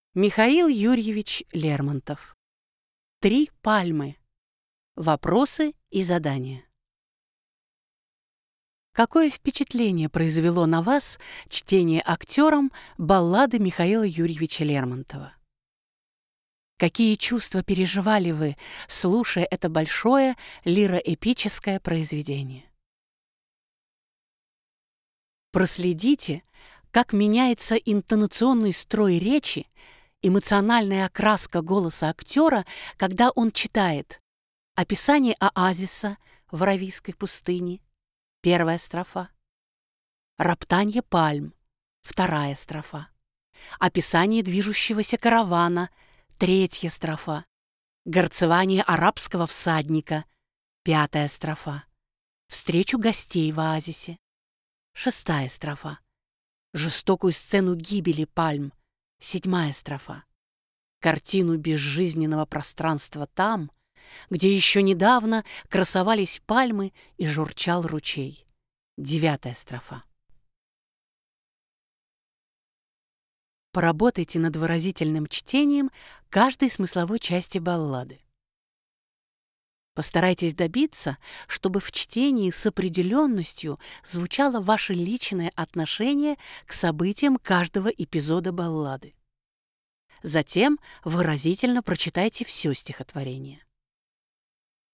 Михаил Юрьевич Лермонтов. 3 пальмы. Вопросы и задания. Какое впечатление произвело на вас чтение актером баллады Михаила Юрьевича Лермонтова? Какие чувства переживали вы, слушая это большое лироэпическое произведение? Проследите, как меняется интонационный строй речи, эмоциональная окраска голоса актера, когда он читает описание оазиса в Аравийской пустыне, 1 строфа, роптанье пальм, 2 строфа, описание движущегося каравана, 3 строфа, горцевание арабского всадника, 5 строфа, встречу гостей в оазисе, 6 строфа, жестокую сцену гибели пальм, 7 строфа, картину безжизненного пространства там, где еще недавно красовались пальмы и журчал ручей, 9 строфа. Поработайте над выразительным чтением каждой смысловой части баллады. Постарайтесь добиться, чтобы в чтении с определенностью звучало ваше личное отношение к событиям каждого эпизода баллады. Затем выразительно прочитайте все стихотворение.